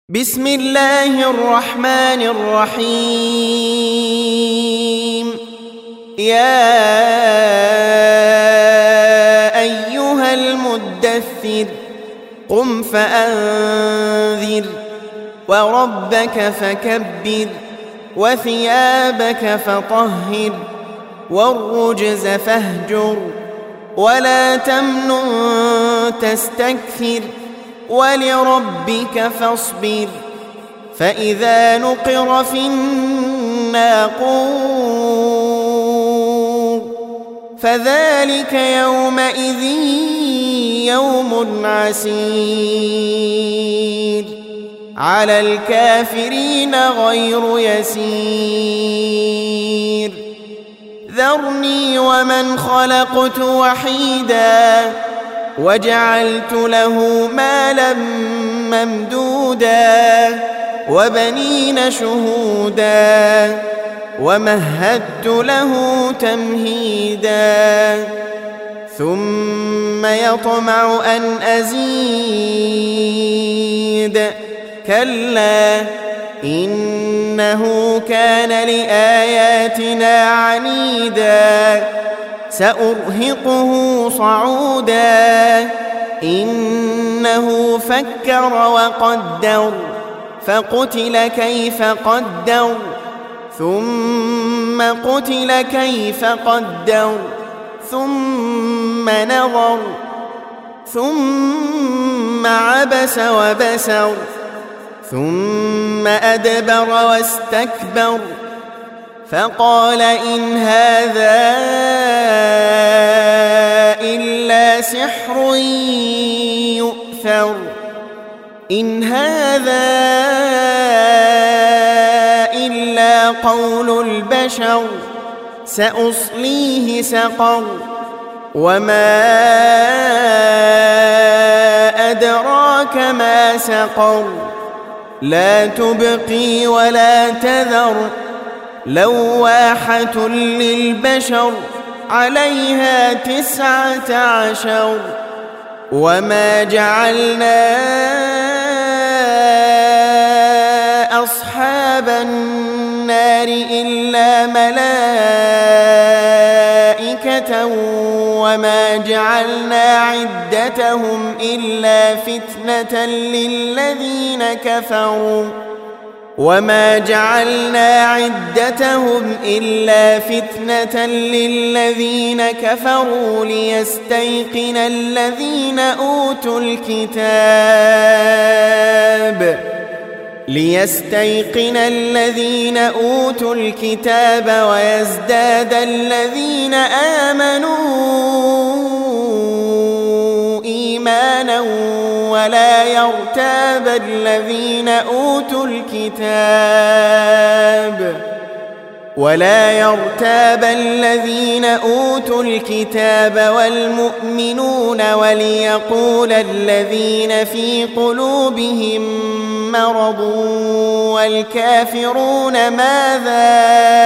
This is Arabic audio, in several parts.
بسم الله الرحمن الرحيم. يا أيها المدثر قم فأنذر وربك فكبر وثيابك فطهر والرجز فاهجر ولا تمنن تستكثر ولربك فاصبر فإذا نقر في الناقور فذلك يومئذ يوم عسير على الكافرين غير يسير ذرني ومن خلقت وحيدا وجعلت له مالا ممدودا وبنين شهودا ومهدت له تمهيدا ثم يطمع أن أزيد كلا إنه كان لآياتنا عنيدا سأرهقه صعودا إنه فكر وقدر فقتل كيف قدر ثم قتل كيف قدر ثم نظر ثم عبس وبسر ثم أدبر واستكبر فقال إن هذا إلا سحر يؤثر إن هذا إلا قول البشر سأصليه سقر وما أدراك ما سقر لا تبقي ولا تذر لواحة للبشر عليها 19 وما جعلنا أصحاب النار إلا ملائكة وما جعلنا عدتهم إلا فتنة للذين كفروا وما جعلنا عدتهم إلا فتنة للذين كفروا ليستيقن الذين أوتوا الكتاب ويزداد الذين آمنوا إيمانا ولا يرتاب الذين أوتوا الكتاب والمؤمنون وليقول الذين في قلوبهم مرض والكافرون ماذا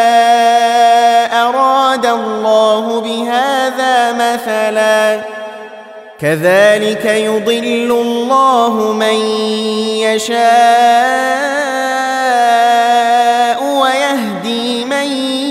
أراد الله بهذا مثلا كذلك يضل الله من يشاء ويهدي من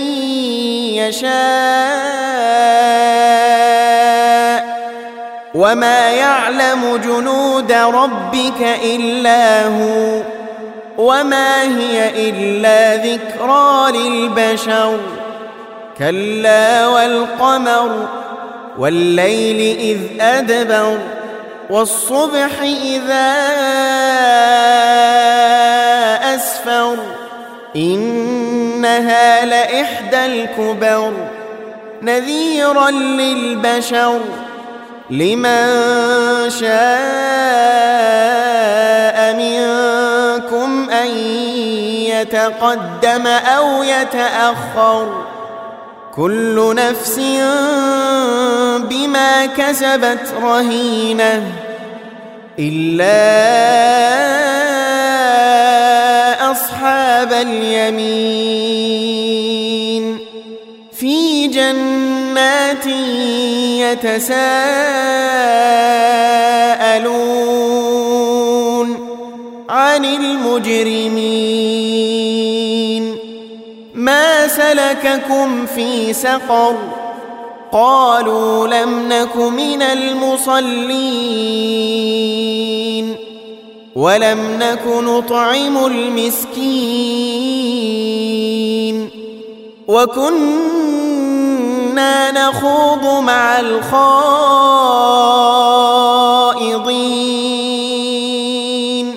يشاء وما يعلم جنود ربك إلا هو وما هي إلا ذكرى للبشر كلا والقمر والليل إذ أدبر والصبح إذا أسفر إنها لإحدى الكبر نذيرا للبشر لمن شاء منكم أن يتقدم أو يتأخر كل نفس بما كسبت رهينة إلا أصحاب اليمين في جنات يتساءلون عن عن المجرمين ما سلككم في سقر قالوا لم نك من المصلين ولم نك نطعم المسكين وكنا نخوض مع الخائضين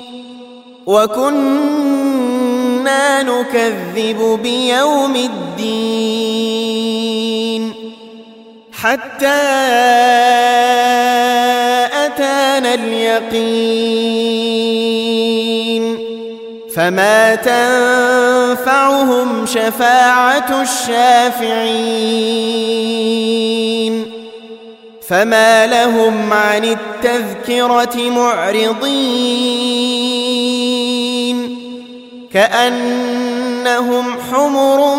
وكنا نكذب بيوم الدين حتى أتانا اليقين فما تنفعهم شفاعة الشافعين فما لهم عن التذكرة معرضين كأنهم حمر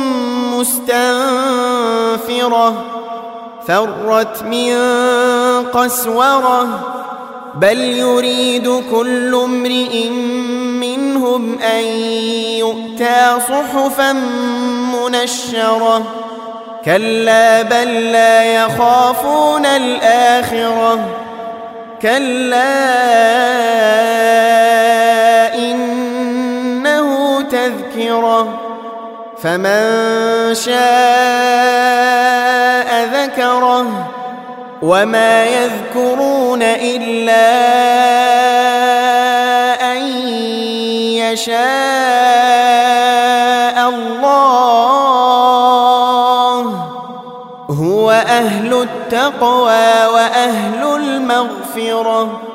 مستنفرة فرت من قسورة بل يريد كل امرئ منهم أن يؤتى صحفا منشرة كلا بل لا يخافون الآخرة كلا إنه تذكرة فمن شاء ذكره وما يذكرون إلا أن يشاء الله هو أهل التقوى وأهل المغفرة